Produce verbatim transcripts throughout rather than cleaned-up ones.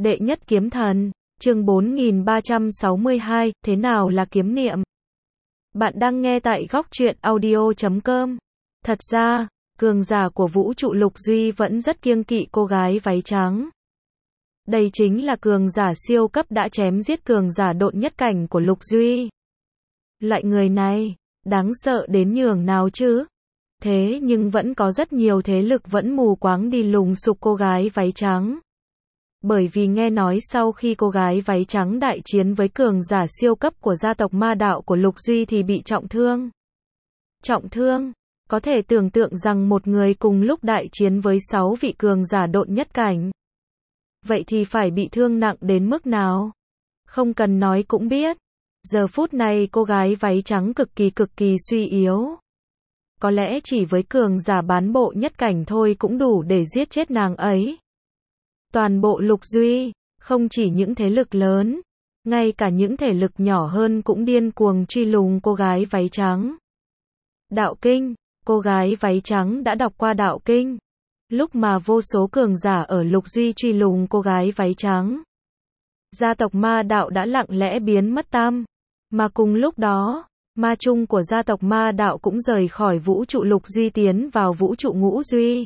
Đệ nhất kiếm thần, chương bốn nghìn ba trăm sáu mươi hai, thế nào là kiếm niệm? Bạn đang nghe tại góc truyện audio chấm com. Thật ra, cường giả của vũ trụ Lục Duy vẫn rất kiêng kỵ cô gái váy trắng. Đây chính là cường giả siêu cấp đã chém giết cường giả độn nhất cảnh của Lục Duy. Loại người này, đáng sợ đến nhường nào chứ? Thế nhưng vẫn có rất nhiều thế lực vẫn mù quáng đi lùng sục cô gái váy trắng. Bởi vì nghe nói sau khi cô gái váy trắng đại chiến với cường giả siêu cấp của gia tộc ma đạo của Lục Duy thì bị trọng thương. Trọng thương? Có thể tưởng tượng rằng một người cùng lúc đại chiến với sáu vị cường giả độn nhất cảnh. Vậy thì phải bị thương nặng đến mức nào? Không cần nói cũng biết. Giờ phút này cô gái váy trắng cực kỳ cực kỳ suy yếu. Có lẽ chỉ với cường giả bán bộ nhất cảnh thôi cũng đủ để giết chết nàng ấy. Toàn bộ Lục Duy, không chỉ những thế lực lớn, ngay cả những thể lực nhỏ hơn cũng điên cuồng truy lùng cô gái váy trắng. Đạo kinh, cô gái váy trắng đã đọc qua đạo kinh. Lúc mà vô số cường giả ở Lục Duy truy lùng cô gái váy trắng, gia tộc ma đạo đã lặng lẽ biến mất tăm. Mà cùng lúc đó, ma chung của gia tộc ma đạo cũng rời khỏi vũ trụ Lục Duy tiến vào vũ trụ Ngũ Duy.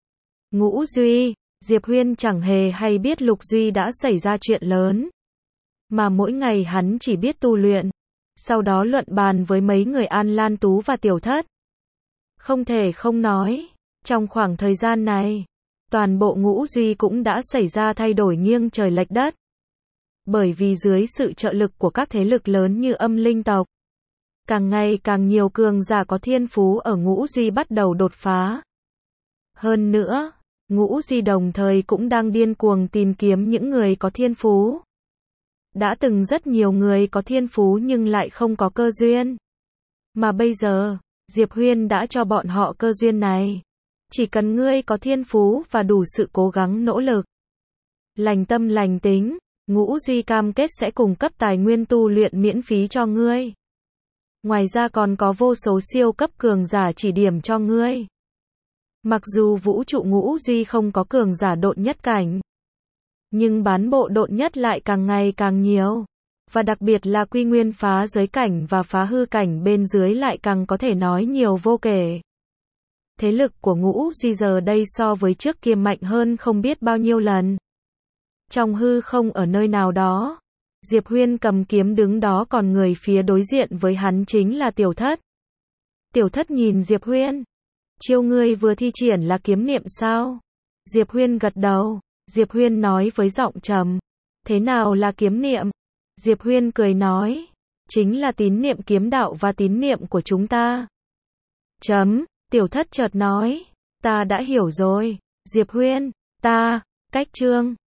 Ngũ Duy, Diệp Huyên chẳng hề hay biết Lục Duy đã xảy ra chuyện lớn. Mà mỗi ngày hắn chỉ biết tu luyện, sau đó luận bàn với mấy người An Lan Tú và Tiểu Thất. Không thể không nói, trong khoảng thời gian này, toàn bộ Ngũ Duy cũng đã xảy ra thay đổi nghiêng trời lệch đất. Bởi vì dưới sự trợ lực của các thế lực lớn như Âm Linh tộc, càng ngày càng nhiều cường giả có thiên phú ở Ngũ Duy bắt đầu đột phá. Hơn nữa, Ngũ Duy đồng thời cũng đang điên cuồng tìm kiếm những người có thiên phú. Đã từng rất nhiều người có thiên phú nhưng lại không có cơ duyên. Mà bây giờ, Diệp Huyên đã cho bọn họ cơ duyên này. Chỉ cần ngươi có thiên phú và đủ sự cố gắng nỗ lực, lành tâm lành tính, Ngũ Duy cam kết sẽ cung cấp tài nguyên tu luyện miễn phí cho ngươi. Ngoài ra còn có vô số siêu cấp cường giả chỉ điểm cho ngươi. Mặc dù vũ trụ Ngũ Duy không có cường giả độn nhất cảnh, nhưng bán bộ độn nhất lại càng ngày càng nhiều. Và đặc biệt là quy nguyên phá giới cảnh và phá hư cảnh bên dưới lại càng có thể nói nhiều vô kể. Thế lực của Ngũ Duy giờ đây so với trước kia mạnh hơn không biết bao nhiêu lần. Trong hư không ở nơi nào đó, Diệp Huyên cầm kiếm đứng đó, còn người phía đối diện với hắn chính là Tiểu Thất. Tiểu Thất nhìn Diệp Huyên. Chiêu ngươi vừa thi triển là kiếm niệm sao? Diệp Huyên gật đầu. Diệp Huyên nói với giọng trầm. Thế nào là kiếm niệm? Diệp Huyên cười nói. Chính là tín niệm kiếm đạo và tín niệm của chúng ta. Chấm. Tiểu Thất chợt nói. Ta đã hiểu rồi. Diệp Huyên. Ta. Cách chương.